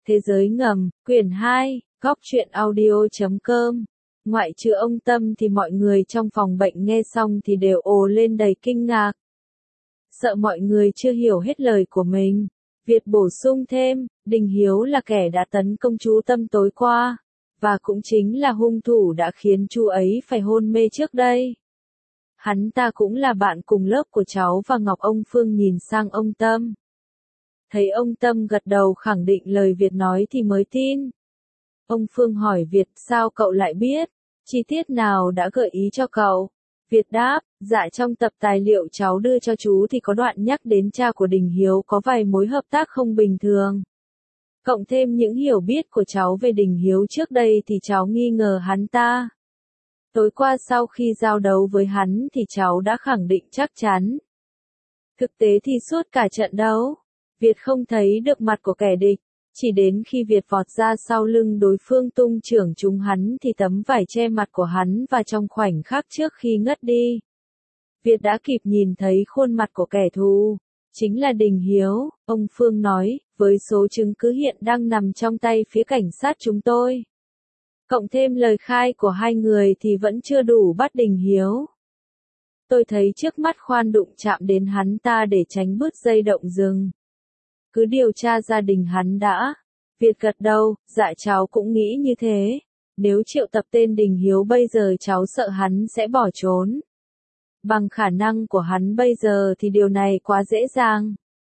Thế giới ngầm, quyển 2, góc truyện audio.com. Ngoại trừ ông Tâm thì mọi người trong phòng bệnh nghe xong thì đều ồ lên đầy kinh ngạc. Sợ mọi người chưa hiểu hết lời của mình, Việt bổ sung thêm, Đình Hiếu là kẻ đã tấn công chú Tâm tối qua, và cũng chính là hung thủ đã khiến chú ấy phải hôn mê trước đây. Hắn ta cũng là bạn cùng lớp của cháu và Ngọc. Ông Phương nhìn sang ông Tâm. Thấy ông Tâm gật đầu khẳng định lời Việt nói thì mới tin. Ông Phương hỏi Việt, sao cậu lại biết? Chi tiết nào đã gợi ý cho cậu? Việt đáp, dạ trong tập tài liệu cháu đưa cho chú thì có đoạn nhắc đến cha của Đình Hiếu có vài mối hợp tác không bình thường. Cộng thêm những hiểu biết của cháu về Đình Hiếu trước đây thì cháu nghi ngờ hắn ta. Tối qua sau khi giao đấu với hắn thì cháu đã khẳng định chắc chắn. Thực tế thì suốt cả trận đấu, Việt không thấy được mặt của kẻ địch, chỉ đến khi Việt vọt ra sau lưng đối phương tung chưởng trúng hắn thì tấm vải che mặt của hắn và trong khoảnh khắc trước khi ngất đi, Việt đã kịp nhìn thấy khuôn mặt của kẻ thù, chính là Đình Hiếu. Ông Phương nói, với số chứng cứ hiện đang nằm trong tay phía cảnh sát chúng tôi, cộng thêm lời khai của hai người thì vẫn chưa đủ bắt Đình Hiếu. Tôi thấy trước mắt khoan đụng chạm đến hắn ta để tránh bứt dây động rừng. Cứ điều tra gia đình hắn đã. Việt gật đầu, dạ cháu cũng nghĩ như thế. Nếu triệu tập tên Đình Hiếu bây giờ cháu sợ hắn sẽ bỏ trốn. Bằng khả năng của hắn bây giờ thì điều này quá dễ dàng.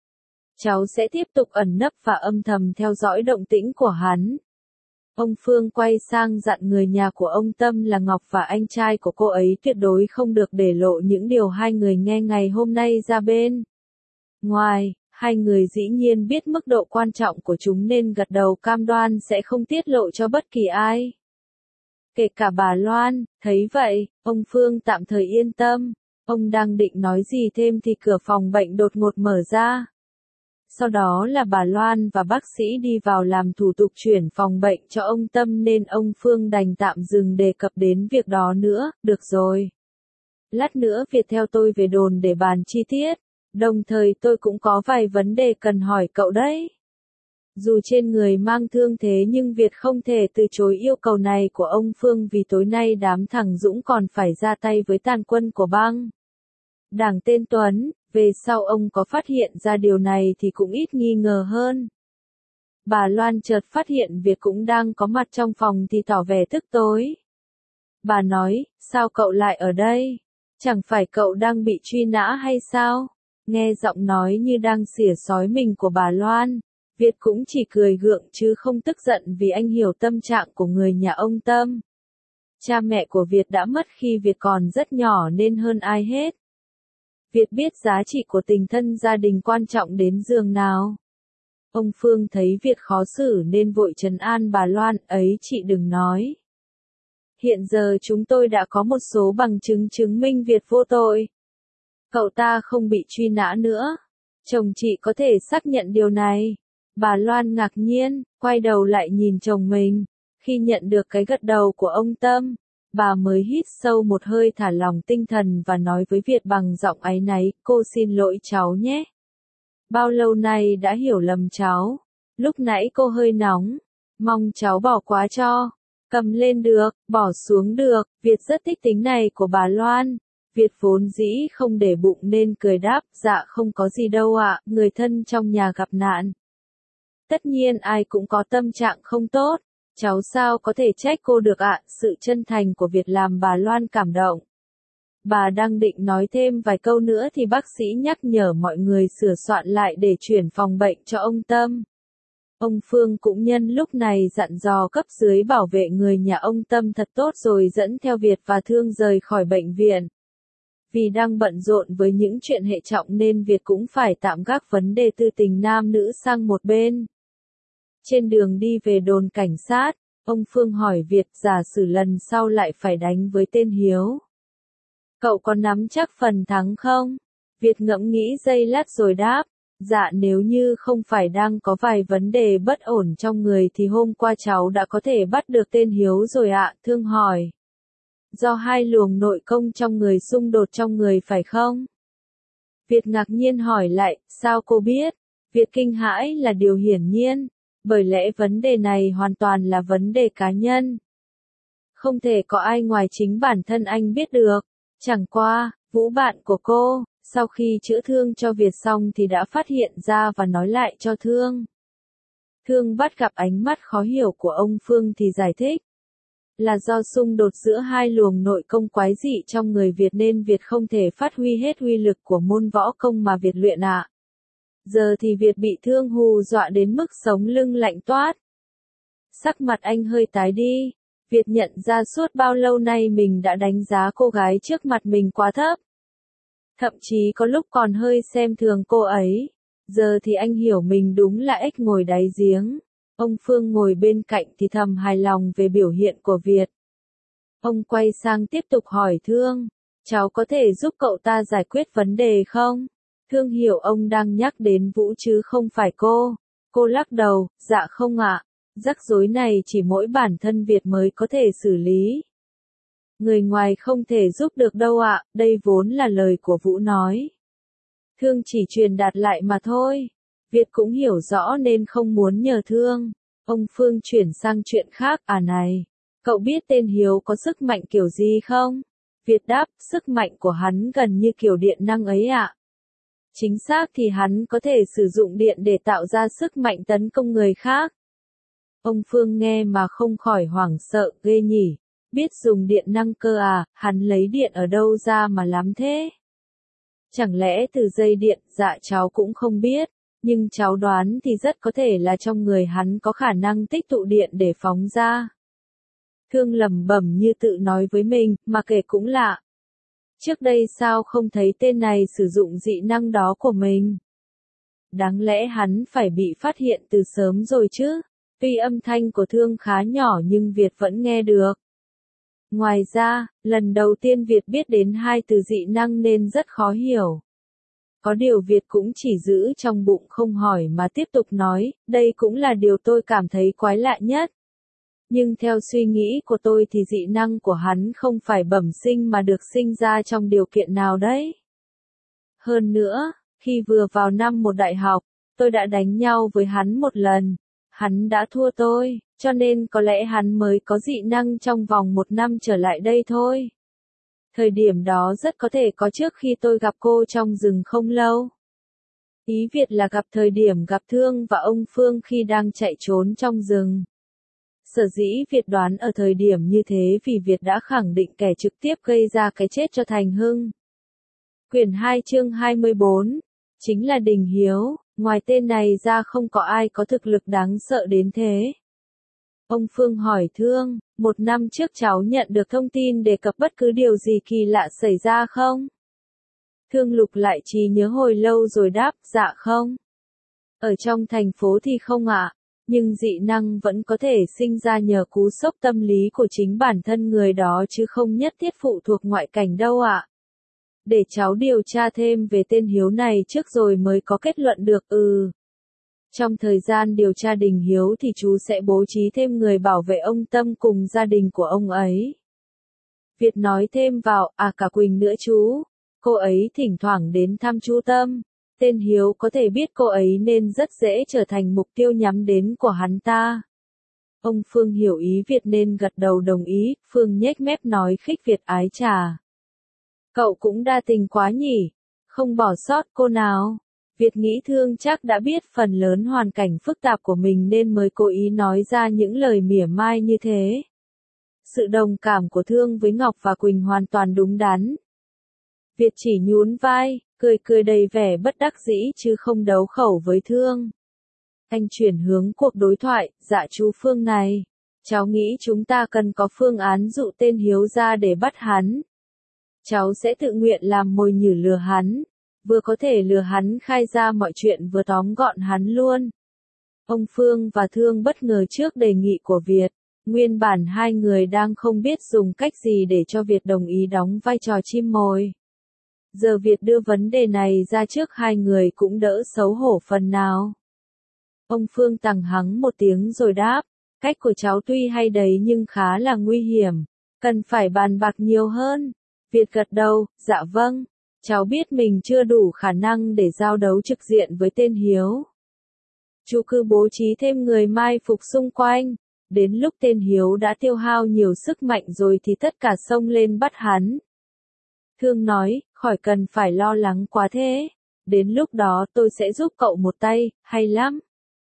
Cháu sẽ tiếp tục ẩn nấp và âm thầm theo dõi động tĩnh của hắn. Ông Phương quay sang dặn người nhà của ông Tâm là Ngọc và anh trai của cô ấy tuyệt đối không được để lộ những điều hai người nghe ngày hôm nay ra bên ngoài. Hai người dĩ nhiên biết mức độ quan trọng của chúng nên gật đầu cam đoan sẽ không tiết lộ cho bất kỳ ai. Kể cả bà Loan. Thấy vậy, ông Phương tạm thời yên tâm. Ông đang định nói gì thêm thì cửa phòng bệnh đột ngột mở ra. Sau đó là bà Loan và bác sĩ đi vào làm thủ tục chuyển phòng bệnh cho ông Tâm nên ông Phương đành tạm dừng đề cập đến việc đó nữa. Được rồi. Lát nữa Việt theo tôi về đồn để bàn chi tiết. Đồng thời tôi cũng có vài vấn đề cần hỏi cậu đấy. Dù trên người mang thương thế nhưng Việt không thể từ chối yêu cầu này của ông Phương vì tối nay đám thằng Dũng còn phải ra tay với tàn quân của băng đảng tên Tuấn. Về sau ông có phát hiện ra điều này thì cũng ít nghi ngờ hơn. Bà Loan chợt phát hiện Việt cũng đang có mặt trong phòng thì tỏ vẻ tức tối. Bà nói, sao cậu lại ở đây? Chẳng phải cậu đang bị truy nã hay sao? Nghe giọng nói như đang xỉa xói mình của bà Loan, Việt cũng chỉ cười gượng chứ không tức giận vì anh hiểu tâm trạng của người nhà ông Tâm. Cha mẹ của Việt đã mất khi Việt còn rất nhỏ nên hơn ai hết. Việt biết giá trị của tình thân gia đình quan trọng đến giường nào. Ông Phương thấy Việt khó xử nên vội trấn an bà Loan, ấy chị đừng nói. Hiện giờ chúng tôi đã có một số bằng chứng chứng minh Việt vô tội. Cậu ta không bị truy nã nữa. Chồng chị có thể xác nhận điều này. Bà Loan ngạc nhiên, quay đầu lại nhìn chồng mình. Khi nhận được cái gật đầu của ông Tâm, bà mới hít sâu một hơi thả lỏng tinh thần và nói với Việt bằng giọng áy náy, cô xin lỗi cháu nhé. Bao lâu nay đã hiểu lầm cháu. Lúc nãy cô hơi nóng. Mong cháu bỏ qua cho. Cầm lên được, bỏ xuống được. Việt rất thích tính này của bà Loan. Việt vốn dĩ không để bụng nên cười đáp, dạ không có gì đâu ạ, người thân trong nhà gặp nạn. Tất nhiên ai cũng có tâm trạng không tốt, cháu sao có thể trách cô được ạ, sự chân thành của Việt làm bà Loan cảm động. Bà đang định nói thêm vài câu nữa thì bác sĩ nhắc nhở mọi người sửa soạn lại để chuyển phòng bệnh cho ông Tâm. Ông Phương cũng nhân lúc này dặn dò cấp dưới bảo vệ người nhà ông Tâm thật tốt rồi dẫn theo Việt và Thương rời khỏi bệnh viện. Vì đang bận rộn với những chuyện hệ trọng nên Việt cũng phải tạm gác vấn đề tư tình nam nữ sang một bên. Trên đường đi về đồn cảnh sát, ông Phương hỏi Việt giả sử lần sau lại phải đánh với tên Hiếu. Cậu có nắm chắc phần thắng không? Việt ngẫm nghĩ giây lát rồi đáp, dạ nếu như không phải đang có vài vấn đề bất ổn trong người thì hôm qua cháu đã có thể bắt được tên Hiếu rồi ạ. Thương hỏi. Do hai luồng nội công trong người xung đột trong người phải không? Việt ngạc nhiên hỏi lại, sao cô biết? Việt kinh hãi là điều hiển nhiên. Bởi lẽ vấn đề này hoàn toàn là vấn đề cá nhân. Không thể có ai ngoài chính bản thân anh biết được. Chẳng qua, Vũ bạn của cô, sau khi chữa thương cho Việt xong thì đã phát hiện ra và nói lại cho Thương. Thương bắt gặp ánh mắt khó hiểu của ông Phương thì giải thích. Là do xung đột giữa hai luồng nội công quái dị trong người Việt nên Việt không thể phát huy hết uy lực của môn võ công mà Việt luyện ạ. Giờ thì Việt bị Thương hù dọa đến mức sống lưng lạnh toát. Sắc mặt anh hơi tái đi. Việt nhận ra suốt bao lâu nay mình đã đánh giá cô gái trước mặt mình quá thấp. Thậm chí có lúc còn hơi xem thường cô ấy. Giờ thì anh hiểu mình đúng là ếch ngồi đáy giếng. Ông Phương ngồi bên cạnh thì thầm hài lòng về biểu hiện của Việt. Ông quay sang tiếp tục hỏi Thương. Cháu có thể giúp cậu ta giải quyết vấn đề không? Thương hiểu ông đang nhắc đến Vũ chứ không phải cô. Cô lắc đầu, dạ không ạ. Rắc rối này chỉ mỗi bản thân Việt mới có thể xử lý. Người ngoài không thể giúp được đâu ạ, đây vốn là lời của Vũ nói. Thương chỉ truyền đạt lại mà thôi. Việt cũng hiểu rõ nên không muốn nhờ Thương. Ông Phương chuyển sang chuyện khác, này. Cậu biết tên Hiếu có sức mạnh kiểu gì không? Việt đáp, sức mạnh của hắn gần như kiểu điện năng ấy ạ. Chính xác thì hắn có thể sử dụng điện để tạo ra sức mạnh tấn công người khác. Ông Phương nghe mà không khỏi hoảng sợ, ghê nhỉ. Biết dùng điện năng cơ à, hắn lấy điện ở đâu ra mà lắm thế? Chẳng lẽ từ dây điện? Dạ cháu cũng không biết. Nhưng cháu đoán thì rất có thể là trong người hắn có khả năng tích tụ điện để phóng ra. Thương lẩm bẩm như tự nói với mình, mà kể cũng lạ. Trước đây sao không thấy tên này sử dụng dị năng đó của mình? Đáng lẽ hắn phải bị phát hiện từ sớm rồi chứ? Tuy âm thanh của Thương khá nhỏ nhưng Việt vẫn nghe được. Ngoài ra, lần đầu tiên Việt biết đến hai từ dị năng nên rất khó hiểu. Có điều Việt cũng chỉ giữ trong bụng không hỏi mà tiếp tục nói, đây cũng là điều tôi cảm thấy quái lạ nhất. Nhưng theo suy nghĩ của tôi thì dị năng của hắn không phải bẩm sinh mà được sinh ra trong điều kiện nào đấy. Hơn nữa, khi vừa vào năm một đại học, tôi đã đánh nhau với hắn một lần. Hắn đã thua tôi, cho nên có lẽ hắn mới có dị năng trong vòng 1 năm trở lại đây thôi. Thời điểm đó rất có thể có trước khi tôi gặp cô trong rừng không lâu. Ý Việt là gặp thời điểm gặp Thương và ông Phương khi đang chạy trốn trong rừng. Sở dĩ Việt đoán ở thời điểm như thế vì Việt đã khẳng định kẻ trực tiếp gây ra cái chết cho Thành Hưng. Quyển 2 chương 24, chính là Đình Hiếu, ngoài tên này ra không có ai có thực lực đáng sợ đến thế. Ông Phương hỏi Thương, 1 năm trước cháu nhận được thông tin đề cập bất cứ điều gì kỳ lạ xảy ra không? Thương lục lại trí nhớ hồi lâu rồi đáp, dạ không. Ở trong thành phố thì không ạ, nhưng dị năng vẫn có thể sinh ra nhờ cú sốc tâm lý của chính bản thân người đó chứ không nhất thiết phụ thuộc ngoại cảnh đâu ạ. Để cháu điều tra thêm về tên Hiếu này trước rồi mới có kết luận được, Trong thời gian điều tra Đình Hiếu thì chú sẽ bố trí thêm người bảo vệ ông Tâm cùng gia đình của ông ấy. Việt nói thêm vào, cả Quỳnh nữa chú. Cô ấy thỉnh thoảng đến thăm chú Tâm. Tên Hiếu có thể biết cô ấy nên rất dễ trở thành mục tiêu nhắm đến của hắn ta. Ông Phương hiểu ý Việt nên gật đầu đồng ý, Phương nhếch mép nói khích Việt ái chà. Cậu cũng đa tình quá nhỉ, không bỏ sót cô nào. Việt nghĩ Thương chắc đã biết phần lớn hoàn cảnh phức tạp của mình nên mới cố ý nói ra những lời mỉa mai như thế. Sự đồng cảm của Thương với Ngọc và Quỳnh hoàn toàn đúng đắn. Việt chỉ nhún vai, cười đầy vẻ bất đắc dĩ chứ không đấu khẩu với Thương. Anh chuyển hướng cuộc đối thoại, dạ chú Phương này. Cháu nghĩ chúng ta cần có phương án dụ tên Hiếu ra để bắt hắn. Cháu sẽ tự nguyện làm mồi nhử lừa hắn. Vừa có thể lừa hắn khai ra mọi chuyện vừa tóm gọn hắn luôn. Ông Phương và Thương bất ngờ trước đề nghị của Việt. Nguyên bản hai người đang không biết dùng cách gì để cho Việt đồng ý đóng vai trò chim mồi. Giờ Việt đưa vấn đề này ra trước hai người cũng đỡ xấu hổ phần nào. Ông Phương tằng hắng một tiếng rồi đáp, cách của cháu tuy hay đấy nhưng khá là nguy hiểm, cần phải bàn bạc nhiều hơn. Việt gật đầu, dạ vâng, cháu biết mình chưa đủ khả năng để giao đấu trực diện với tên Hiếu. Chu cư bố trí thêm người mai phục xung quanh. Đến lúc tên Hiếu đã tiêu hao nhiều sức mạnh rồi thì tất cả xông lên bắt hắn. Thương nói, khỏi cần phải lo lắng quá thế. Đến lúc đó tôi sẽ giúp cậu một tay, hay lắm.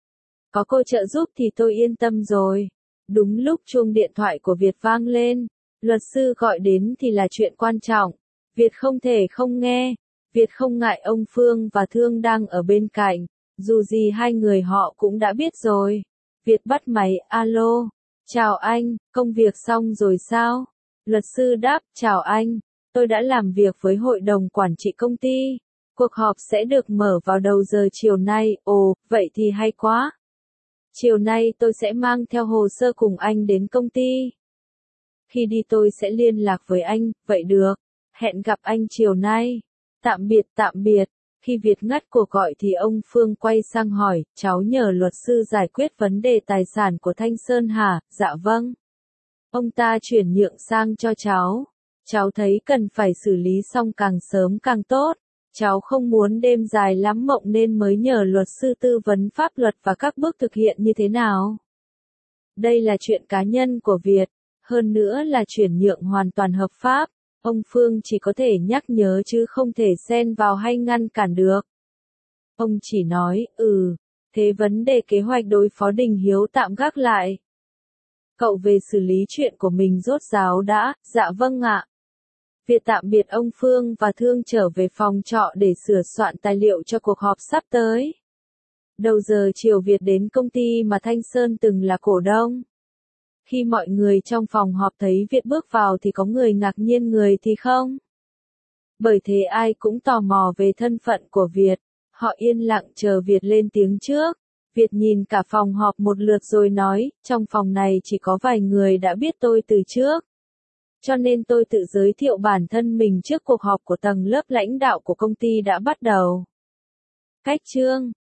Có cô trợ giúp thì tôi yên tâm rồi. Đúng lúc chuông điện thoại của Việt vang lên, luật sư gọi đến thì là chuyện quan trọng. Việt không thể không nghe. Việt không ngại ông Phương và Thương đang ở bên cạnh. Dù gì hai người họ cũng đã biết rồi. Việt bắt máy, alo. Chào anh, công việc xong rồi sao? Luật sư đáp, chào anh. Tôi đã làm việc với hội đồng quản trị công ty. Cuộc họp sẽ được mở vào đầu giờ chiều nay. Ồ, vậy thì hay quá. Chiều nay tôi sẽ mang theo hồ sơ cùng anh đến công ty. Khi đi tôi sẽ liên lạc với anh, vậy được. Hẹn gặp anh chiều nay. Tạm biệt, tạm biệt. Khi Việt ngắt cuộc gọi thì ông Phương quay sang hỏi, cháu nhờ luật sư giải quyết vấn đề tài sản của Thanh Sơn hả? Dạ vâng. Ông ta chuyển nhượng sang cho cháu. Cháu thấy cần phải xử lý xong càng sớm càng tốt. Cháu không muốn đêm dài lắm mộng nên mới nhờ luật sư tư vấn pháp luật và các bước thực hiện như thế nào. Đây là chuyện cá nhân của Việt, hơn nữa là chuyển nhượng hoàn toàn hợp pháp. Ông Phương chỉ có thể nhắc nhớ chứ không thể xen vào hay ngăn cản được. Ông chỉ nói, thế vấn đề kế hoạch đối phó Đình Hiếu tạm gác lại. Cậu về xử lý chuyện của mình rốt ráo đã, dạ vâng ạ. Việt tạm biệt ông Phương và Thương trở về phòng trọ để sửa soạn tài liệu cho cuộc họp sắp tới. Đầu giờ chiều Việt đến công ty mà Thanh Sơn từng là cổ đông. Khi mọi người trong phòng họp thấy Việt bước vào thì có người ngạc nhiên người thì không. Bởi thế ai cũng tò mò về thân phận của Việt. Họ yên lặng chờ Việt lên tiếng trước. Việt nhìn cả phòng họp một lượt rồi nói, trong phòng này chỉ có vài người đã biết tôi từ trước. Cho nên tôi tự giới thiệu bản thân mình trước cuộc họp của tầng lớp lãnh đạo của công ty đã bắt đầu. Cách chương